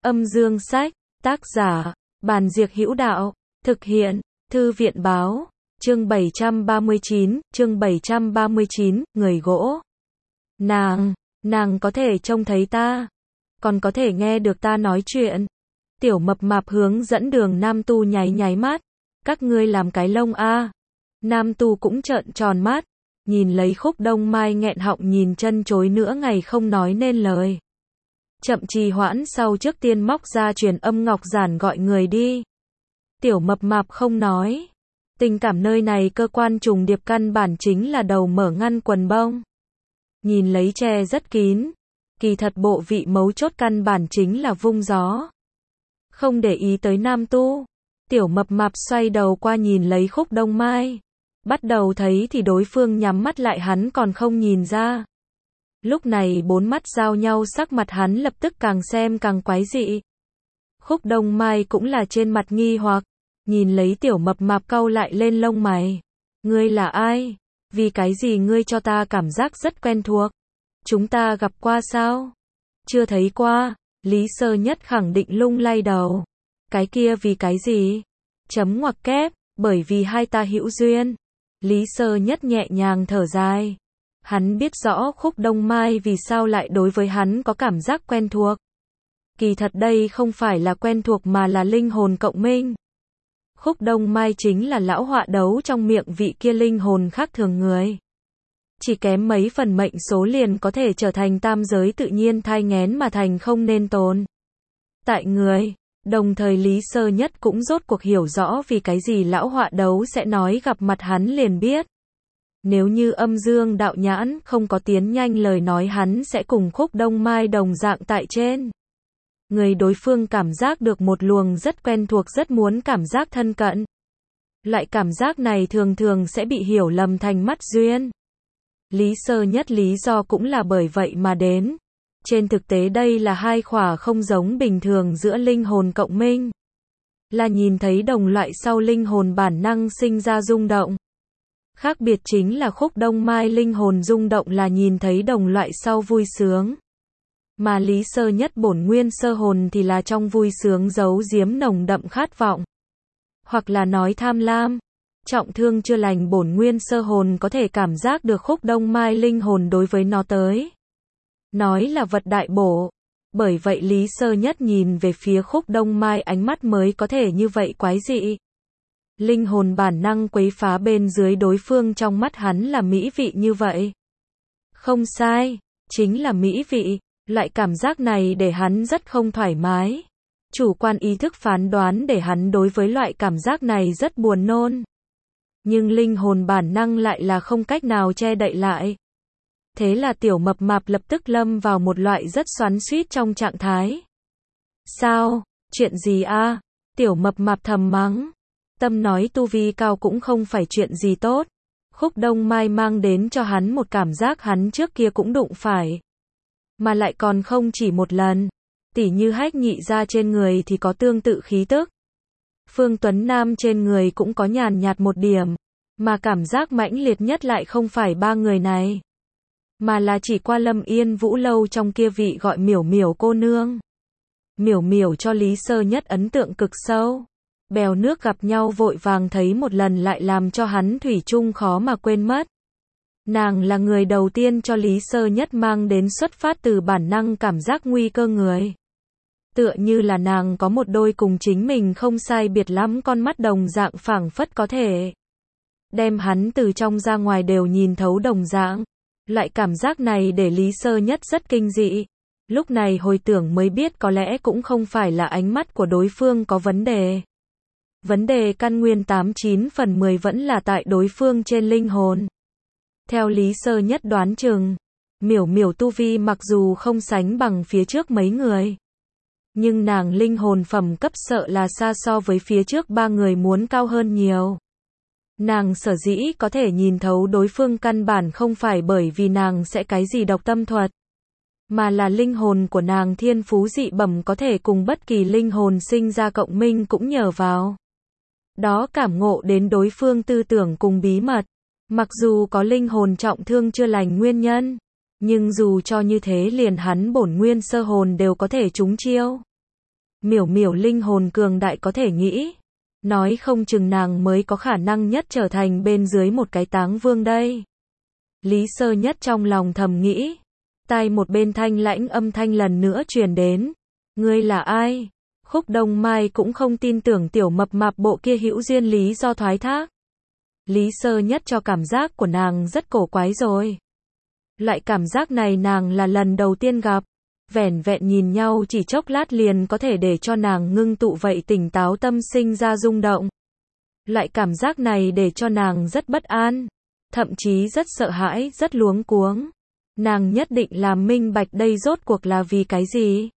Âm dương sách, tác giả, Bàn Diệc Hữu Đạo, thực hiện, Thư viện báo, chương 739, người gỗ. Nàng có thể trông thấy ta, còn có thể nghe được ta nói chuyện. Tiểu mập mạp hướng dẫn Đường Nam Tu nháy mắt, các ngươi làm cái lông a. Nam Tu cũng trợn tròn mắt, nhìn lấy Khúc Đông Mai nghẹn họng nhìn chân chối nửa ngày không nói nên lời. Chậm trì hoãn sau trước tiên móc ra truyền âm ngọc giản gọi người đi. Tiểu mập mạp không nói. Tình cảm nơi này cơ quan trùng điệp căn bản chính là đầu mở ngăn quần bông. Nhìn lấy che rất kín. Kỳ thật bộ vị mấu chốt căn bản chính là vung gió. Không để ý tới Nam Tu. Tiểu mập mạp xoay đầu qua nhìn lấy Khúc Đông Mai. Bắt đầu thấy thì đối phương nhắm mắt lại hắn còn không nhìn ra. Lúc này bốn mắt giao nhau sắc mặt hắn lập tức càng xem càng quái dị. Khúc Đông Mai cũng là trên mặt nghi hoặc, nhìn lấy tiểu mập mạp cau lại lên lông mày. Ngươi là ai? Vì cái gì ngươi cho ta cảm giác rất quen thuộc? Chúng ta gặp qua sao? Chưa thấy qua, Lý Sơ Nhất khẳng định lung lay đầu. Cái kia vì cái gì? Chấm ngoặc kép, bởi vì hai ta hữu duyên. Lý Sơ Nhất nhẹ nhàng thở dài. Hắn biết rõ Khúc Đông Mai vì sao lại đối với hắn có cảm giác quen thuộc. Kỳ thật đây không phải là quen thuộc mà là linh hồn cộng minh. Khúc Đông Mai chính là lão họa đấu trong miệng vị kia linh hồn khác thường người. Chỉ kém mấy phần mệnh số liền có thể trở thành tam giới tự nhiên thai nghén mà thành không nên tồn tại người. Đồng thời Lý Sơ Nhất cũng rốt cuộc hiểu rõ vì cái gì lão họa đấu sẽ nói gặp mặt hắn liền biết. Nếu như Âm Dương đạo nhãn không có tiến nhanh lời nói hắn sẽ cùng Khúc Đông Mai đồng dạng tại trên. Người đối phương cảm giác được một luồng rất quen thuộc rất muốn cảm giác thân cận. Loại cảm giác này thường thường sẽ bị hiểu lầm thành mắt duyên. Lý Sơ Nhất lý do cũng là bởi vậy mà đến. Trên thực tế đây là hai khỏa không giống bình thường giữa linh hồn cộng minh. Là nhìn thấy đồng loại sau linh hồn bản năng sinh ra rung động. Khác biệt chính là Khúc Đông Mai linh hồn rung động là nhìn thấy đồng loại sau vui sướng. Mà Lý Sơ Nhất bổn nguyên sơ hồn thì là trong vui sướng giấu giếm nồng đậm khát vọng. Hoặc là nói tham lam. Trọng thương chưa lành bổn nguyên sơ hồn có thể cảm giác được Khúc Đông Mai linh hồn đối với nó tới. Nói là vật đại bổ. Bởi vậy Lý Sơ Nhất nhìn về phía Khúc Đông Mai ánh mắt mới có thể như vậy quái dị. Linh hồn bản năng quấy phá bên dưới đối phương trong mắt hắn là mỹ vị như vậy. Không sai, chính là mỹ vị. Loại cảm giác này để hắn rất không thoải mái. Chủ quan ý thức phán đoán để hắn đối với loại cảm giác này rất buồn nôn. Nhưng linh hồn bản năng lại là không cách nào che đậy lại. Thế là tiểu mập mạp lập tức lâm vào một loại rất xoắn xuýt trong trạng thái. Sao? Chuyện gì a? Tiểu mập mạp thầm mắng. Tâm nói tu vi cao cũng không phải chuyện gì tốt. Khúc Đông Mai mang đến cho hắn một cảm giác hắn trước kia cũng đụng phải. Mà lại còn không chỉ một lần. Tỉ như Hách Nhị gia trên người thì có tương tự khí tức. Phương Tuấn Nam trên người cũng có nhàn nhạt một điểm. Mà cảm giác mãnh liệt nhất lại không phải ba người này. Mà là chỉ qua Lâm Yên Vũ lâu trong kia vị gọi Miểu Miểu cô nương. Miểu Miểu cho Lý Sơ Nhất ấn tượng cực sâu. Bèo nước gặp nhau vội vàng thấy một lần lại làm cho hắn thủy chung khó mà quên mất. Nàng là người đầu tiên cho Lý Sơ Nhất mang đến xuất phát từ bản năng cảm giác nguy cơ người. Tựa như là nàng có một đôi cùng chính mình không sai biệt lắm con mắt đồng dạng phảng phất có thể đem hắn từ trong ra ngoài đều nhìn thấu đồng dạng. Loại cảm giác này để Lý Sơ Nhất rất kinh dị. Lúc này hồi tưởng mới biết có lẽ cũng không phải là ánh mắt của đối phương có vấn đề. Vấn đề căn nguyên 89 phần 10 vẫn là tại đối phương trên linh hồn. Theo Lý Sơ Nhất đoán chừng, Miểu Miểu tu vi mặc dù không sánh bằng phía trước mấy người. Nhưng nàng linh hồn phẩm cấp sợ là xa so với phía trước ba người muốn cao hơn nhiều. Nàng sở dĩ có thể nhìn thấu đối phương căn bản không phải bởi vì nàng sẽ cái gì độc tâm thuật. Mà là linh hồn của nàng thiên phú dị bẩm có thể cùng bất kỳ linh hồn sinh ra cộng minh cũng nhờ vào. Đó cảm ngộ đến đối phương tư tưởng cùng bí mật. Mặc dù có linh hồn trọng thương chưa lành nguyên nhân. Nhưng dù cho như thế liền hắn bổn nguyên sơ hồn đều có thể trúng chiêu. Miểu miểu linh hồn cường đại có thể nghĩ. Nói không chừng nàng mới có khả năng nhất trở thành bên dưới một cái táng vương đây. Lý Sơ Nhất trong lòng thầm nghĩ. Tai một bên thanh lãnh âm thanh lần nữa truyền đến. Ngươi là ai? Khúc Đông Mai cũng không tin tưởng tiểu mập mạp bộ kia hữu duyên lý do thoái thác. Lý Sơ Nhất cho cảm giác của nàng rất cổ quái rồi. Loại cảm giác này nàng là lần đầu tiên gặp. Vẻn vẹn nhìn nhau chỉ chốc lát liền có thể để cho nàng ngưng tụ vậy tỉnh táo tâm sinh ra rung động. Loại cảm giác này để cho nàng rất bất an. Thậm chí rất sợ hãi, rất luống cuống. Nàng nhất định làm minh bạch đây rốt cuộc là vì cái gì.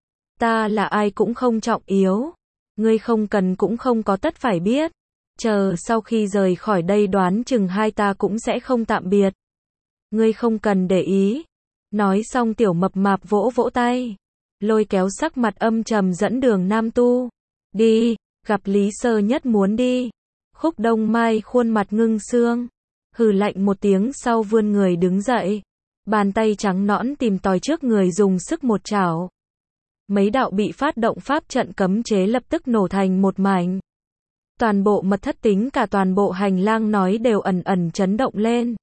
Ta là ai cũng không trọng yếu. Ngươi không cần cũng không có tất phải biết. Chờ sau khi rời khỏi đây đoán chừng hai ta cũng sẽ không tạm biệt. Ngươi không cần để ý. Nói xong tiểu mập mạp vỗ vỗ tay. Lôi kéo sắc mặt âm trầm dẫn đường Nam Tu. Đi, gặp Lý Sơ Nhất muốn đi. Khúc Đông Mai khuôn mặt ngưng xương. Hừ lạnh một tiếng sau vươn người đứng dậy. Bàn tay trắng nõn tìm tòi trước người dùng sức một chảo. Mấy đạo bị phát động pháp trận cấm chế lập tức nổ thành một mảnh. Toàn bộ mật thất tính cả toàn bộ hành lang nói đều ẩn ẩn chấn động lên.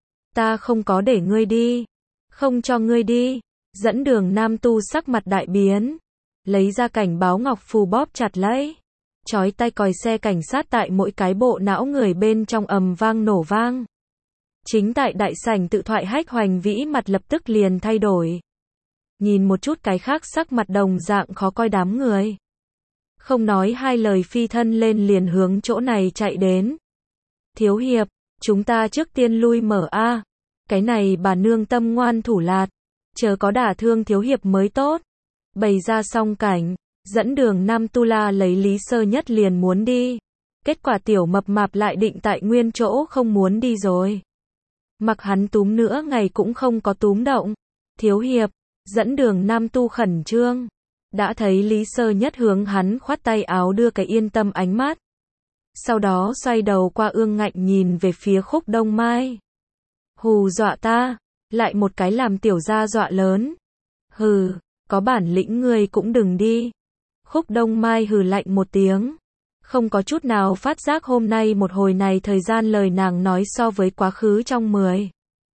Ta không có để ngươi đi. Không cho ngươi đi. Dẫn đường Nam Tu sắc mặt đại biến. Lấy ra cảnh báo ngọc phù bóp chặt lấy. Chói tay còi xe cảnh sát tại mỗi cái bộ não người bên trong ầm vang nổ vang. Chính tại đại sảnh tự thoại Hách Hoành Vĩ mặt lập tức liền thay đổi. Nhìn một chút cái khác sắc mặt đồng dạng khó coi đám người. Không nói hai lời phi thân lên liền hướng chỗ này chạy đến. Thiếu hiệp, chúng ta trước tiên lui mở a. Cái này bà nương tâm ngoan thủ lạt. Chờ có đả thương thiếu hiệp mới tốt. Bày ra xong cảnh. Dẫn đường Nam Tu La lấy Lý Sơ Nhất liền muốn đi. Kết quả tiểu mập mạp lại định tại nguyên chỗ không muốn đi rồi. Mặc hắn túm nữa ngày cũng không có túm động. Thiếu hiệp, dẫn đường Nam Tu khẩn trương. Đã thấy Lý Sơ Nhất hướng hắn khoát tay áo đưa cái yên tâm ánh mắt. Sau đó xoay đầu qua ương ngạnh nhìn về phía Khúc Đông Mai. Hù dọa ta, lại một cái làm tiểu gia dọa lớn. Hừ, có bản lĩnh ngươi cũng đừng đi. Khúc Đông Mai hừ lạnh một tiếng. Không có chút nào phát giác hôm nay một hồi này thời gian lời nàng nói so với quá khứ trong 10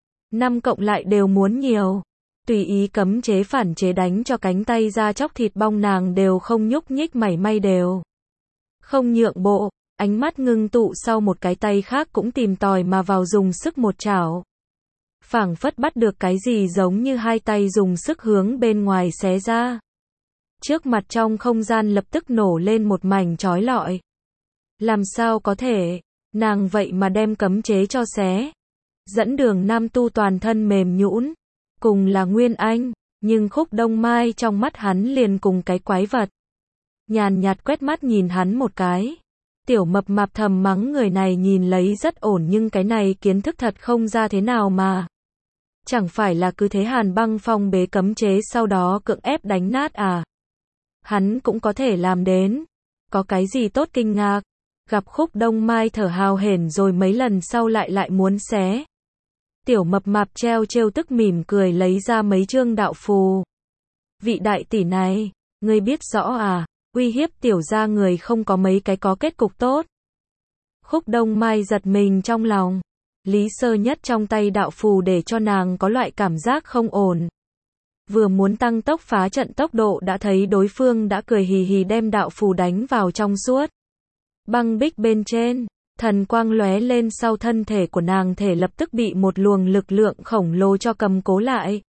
năm cộng lại đều muốn nhiều. Tùy ý cấm chế phản chế đánh cho cánh tay ra chóc thịt bong nàng đều không nhúc nhích mảy may đều. Không nhượng bộ, ánh mắt ngưng tụ sau một cái tay khác cũng tìm tòi mà vào dùng sức một chảo. Phảng phất bắt được cái gì giống như hai tay dùng sức hướng bên ngoài xé ra. Trước mặt trong không gian lập tức nổ lên một mảnh chói lọi. Làm sao có thể, nàng vậy mà đem cấm chế cho xé. Dẫn đường Nam Tu toàn thân mềm nhũn, cùng là Nguyên Anh, nhưng Khúc Đông Mai trong mắt hắn liền cùng cái quái vật. Nhàn nhạt quét mắt nhìn hắn một cái. Tiểu mập mạp thầm mắng người này nhìn lấy rất ổn nhưng cái này kiến thức thật không ra thế nào mà. Chẳng phải là cứ thế Hàn Băng phong bế cấm chế sau đó cưỡng ép đánh nát à. Hắn cũng có thể làm đến. Có cái gì tốt kinh ngạc. Gặp Khúc Đông Mai thở hào hển rồi mấy lần sau lại muốn xé. Tiểu mập mạp treo trêu tức mỉm cười lấy ra mấy chương đạo phù. Vị đại tỷ này, ngươi biết rõ à, uy hiếp tiểu gia người không có mấy cái có kết cục tốt. Khúc Đông Mai giật mình trong lòng. Lý Sơ Nhất trong tay đạo phù để cho nàng có loại cảm giác không ổn. Vừa muốn tăng tốc phá trận tốc độ đã thấy đối phương đã cười hì hì đem đạo phù đánh vào trong suốt. Băng bích bên trên, thần quang lóe lên sau thân thể của nàng thể lập tức bị một luồng lực lượng khổng lồ cho cầm cố lại.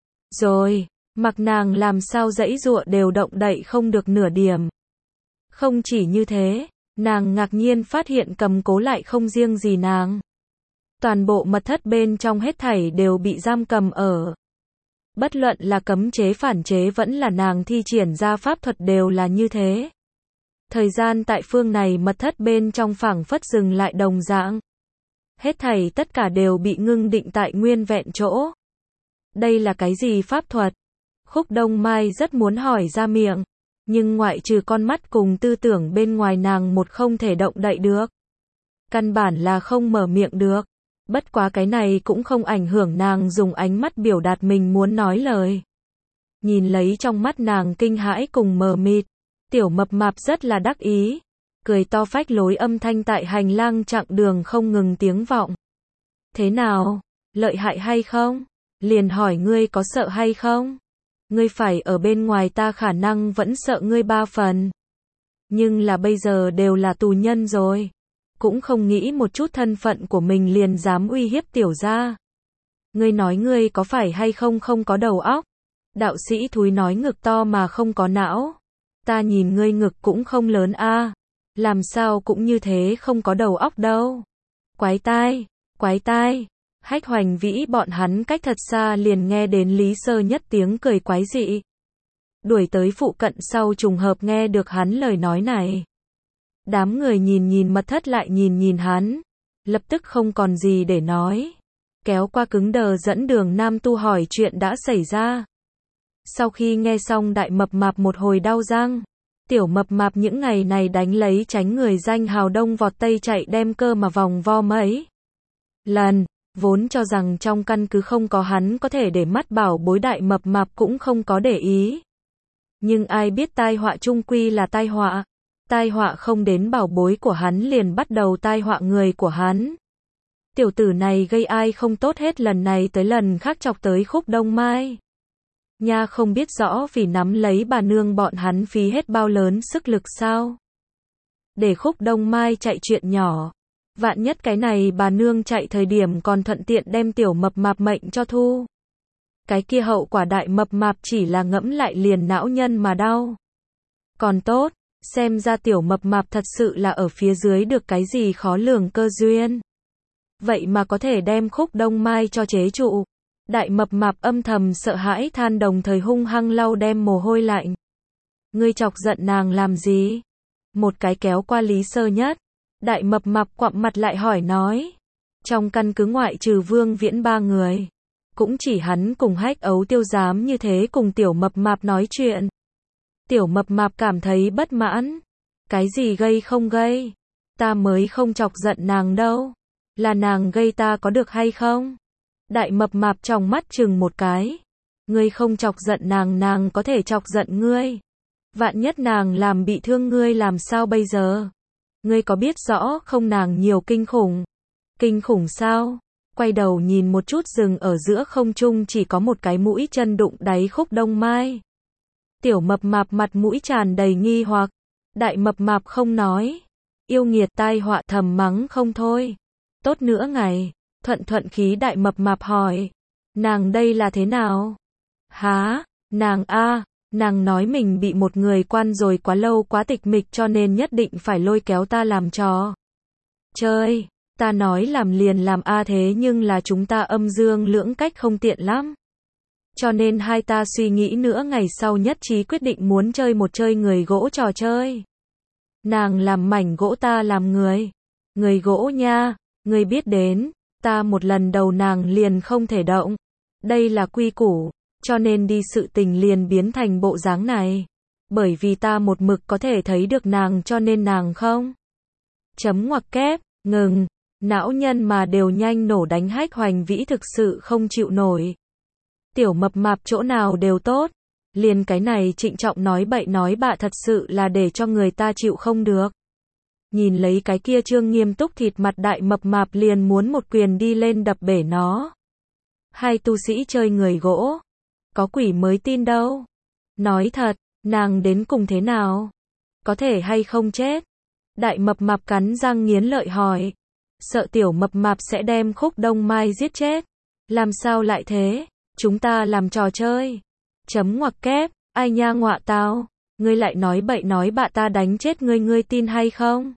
Rồi, mặc nàng làm sao giãy giụa đều động đậy không được nửa điểm. Không chỉ như thế, nàng ngạc nhiên phát hiện cầm cố lại không riêng gì nàng. Toàn bộ mật thất bên trong hết thảy đều bị giam cầm ở. Bất luận là cấm chế phản chế vẫn là nàng thi triển ra pháp thuật đều là như thế. Thời gian tại phương này mật thất bên trong phảng phất dừng lại đồng dạng. Hết thảy tất cả đều bị ngưng định tại nguyên vẹn chỗ. Đây là cái gì pháp thuật? Khúc Đông Mai rất muốn hỏi ra miệng. Nhưng ngoại trừ con mắt cùng tư tưởng bên ngoài nàng một không thể động đậy được. Căn bản là không mở miệng được. Bất quá cái này cũng không ảnh hưởng nàng dùng ánh mắt biểu đạt mình muốn nói lời. Nhìn lấy trong mắt nàng kinh hãi cùng mờ mịt. Tiểu mập mạp rất là đắc ý, cười to phách lối, âm thanh tại hành lang chặng đường không ngừng tiếng vọng. Thế nào? Lợi hại hay không? Liền hỏi ngươi có sợ hay không? Ngươi phải ở bên ngoài ta khả năng vẫn sợ ngươi 3 phần. Nhưng là bây giờ đều là tù nhân rồi. Cũng không nghĩ một chút thân phận của mình liền dám uy hiếp tiểu gia. Ngươi nói ngươi có phải hay không không có đầu óc? Đạo sĩ thúi nói ngực to mà không có não. Ta nhìn ngươi ngực cũng không lớn a, làm sao cũng như thế không có đầu óc đâu. Quái tai. Hách Hoành Vĩ bọn hắn cách thật xa liền nghe đến Lý Sơ Nhất tiếng cười quái dị. Đuổi tới phụ cận sau trùng hợp nghe được hắn lời nói này. Đám người nhìn mật thất lại nhìn hắn, lập tức không còn gì để nói. Kéo qua cứng đờ dẫn đường nam tu hỏi chuyện đã xảy ra. Sau khi nghe xong đại mập mạp một hồi đau răng. Tiểu mập mạp những ngày này đánh lấy tránh người danh hào đông vọt tây chạy đem cơ mà vòng vo mấy lần, vốn cho rằng trong căn cứ không có hắn có thể để mắt bảo bối, đại mập mạp cũng không có để ý. Nhưng ai biết tai họa chung quy là tai họa. Tai họa không đến bảo bối của hắn liền bắt đầu tai họa người của hắn. Tiểu tử này gây ai không tốt hết, lần này tới lần khác chọc tới Khúc Đông Mai. Nha không biết rõ vì nắm lấy bà nương bọn hắn phí hết bao lớn sức lực sao. Để Khúc Đông Mai chạy chuyện nhỏ. Vạn nhất cái này bà nương chạy thời điểm còn thuận tiện đem tiểu mập mạp mệnh cho thu. Cái kia hậu quả đại mập mạp chỉ là ngẫm lại liền não nhân mà đau. Còn tốt, xem ra tiểu mập mạp thật sự là ở phía dưới được cái gì khó lường cơ duyên. Vậy mà có thể đem Khúc Đông Mai cho chế trụ. Đại mập mạp âm thầm sợ hãi than, đồng thời hung hăng lau đem mồ hôi lạnh. Ngươi chọc giận nàng làm gì? Một cái kéo qua Lý Sơ Nhất. Đại mập mạp quặm mặt lại hỏi nói. Trong căn cứ ngoại trừ Vương Viễn 3 người. Cũng chỉ hắn cùng Hách Ấu Tiêu dám như thế cùng tiểu mập mạp nói chuyện. Tiểu mập mạp cảm thấy bất mãn. Cái gì gây không gây? Ta mới không chọc giận nàng đâu. Là nàng gây ta có được hay không? Đại mập mạp trong mắt chừng một cái. Ngươi không chọc giận nàng, nàng có thể chọc giận ngươi. Vạn nhất nàng làm bị thương ngươi làm sao bây giờ? Ngươi có biết rõ không nàng nhiều kinh khủng? Kinh khủng sao? Quay đầu nhìn một chút, rừng ở giữa không trung chỉ có một cái mũi chân đụng đáy Khúc Đông Mai. Tiểu mập mạp mặt mũi tràn đầy nghi hoặc. Đại mập mạp không nói. Yêu nghiệt, tai họa, thầm mắng không thôi. Tốt nữa ngày. Thuận khí đại mập mạp hỏi. Nàng đây là thế nào? Hả? Nàng a, nàng nói mình bị một người quan rồi quá lâu quá tịch mịch cho nên nhất định phải lôi kéo ta làm trò chơi. Ta nói làm liền làm a, thế nhưng là chúng ta âm dương lưỡng cách không tiện lắm. Cho nên hai ta suy nghĩ nữa ngày sau nhất trí quyết định muốn chơi một chơi người gỗ trò chơi. Nàng làm mảnh gỗ, ta làm người. Người gỗ nha, ngươi biết đến. Ta một lần đầu nàng liền không thể động. Đây là quy củ, cho nên đi sự tình liền biến thành bộ dáng này. Bởi vì ta một mực có thể thấy được nàng cho nên nàng không. Chấm ngoặc kép, ngừng. Não nhân mà đều nhanh nổ đánh. Hách Hoành Vĩ thực sự không chịu nổi. Tiểu mập mạp chỗ nào đều tốt. Liền cái này trịnh trọng nói bậy nói bạ thật sự là để cho người ta chịu không được. Nhìn lấy cái kia trương nghiêm túc thịt mặt, đại mập mạp liền muốn một quyền đi lên đập bể nó. Hai tu sĩ chơi người gỗ. Có quỷ mới tin đâu. Nói thật, nàng đến cùng thế nào? Có thể hay không chết? Đại mập mạp cắn răng nghiến lợi hỏi. Sợ tiểu mập mạp sẽ đem Khúc Đông Mai giết chết. Làm sao lại thế? Chúng ta làm trò chơi. Chấm ngoặc kép, ai nha ngọa tao. Ngươi lại nói bậy nói bạ, ta đánh chết ngươi, ngươi tin hay không?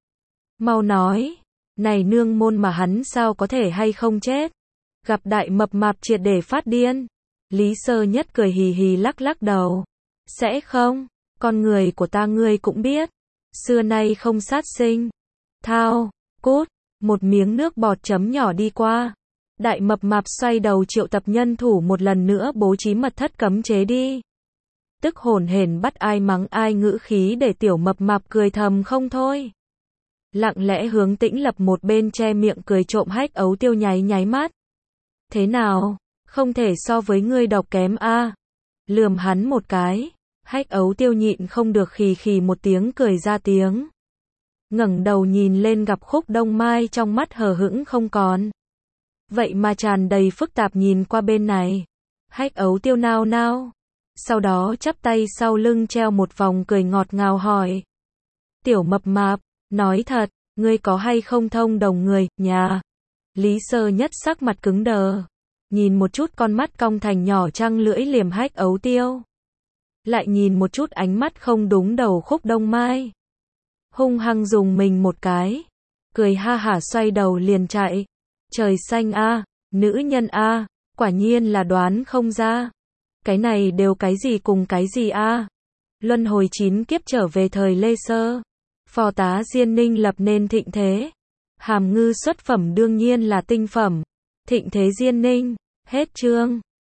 Mau nói. Này nương môn mà hắn sao có thể hay không chết? Gặp đại mập mạp triệt để phát điên. Lý Sơ Nhất cười hì hì lắc đầu. Sẽ không, con người của ta ngươi cũng biết. Xưa nay không sát sinh. Thao, cút, một miếng nước bọt chấm nhỏ đi qua. Đại mập mạp xoay đầu triệu tập nhân thủ một lần nữa bố trí mật thất cấm chế đi. Tức hồn hển bắt ai mắng ai, ngữ khí để tiểu mập mạp cười thầm không thôi. Lặng lẽ hướng Tĩnh Lập một bên che miệng cười trộm. Hách Ấu Tiêu nháy mắt. Thế nào? Không thể so với ngươi độc kém a. Lườm hắn một cái. Hách Ấu Tiêu nhịn không được khì khì một tiếng cười ra tiếng. Ngẩng đầu nhìn lên gặp Khúc Đông Mai trong mắt hờ hững không còn. Vậy mà tràn đầy phức tạp nhìn qua bên này. Hách Ấu Tiêu nao nao. Sau đó chắp tay sau lưng treo một vòng cười ngọt ngào hỏi. Tiểu mập mạp, nói thật, ngươi có hay không thông đồng người, nhà? Lý Sơ Nhất sắc mặt cứng đờ. Nhìn một chút con mắt cong thành nhỏ trăng lưỡi liềm Hách Ấu Tiêu. Lại nhìn một chút ánh mắt không đúng đầu Khúc Đông Mai. Hung hăng dùng mình một cái. Cười ha hả xoay đầu liền chạy. Trời xanh a, nữ nhân a, quả nhiên là đoán không ra. Cái này đều cái gì cùng cái gì a? Luân hồi 9 kiếp trở về thời Lê Sơ. Phò tá Diên Ninh lập nên thịnh thế. Hàm Ngư xuất phẩm đương nhiên là tinh phẩm. Thịnh thế Diên Ninh. Hết chương.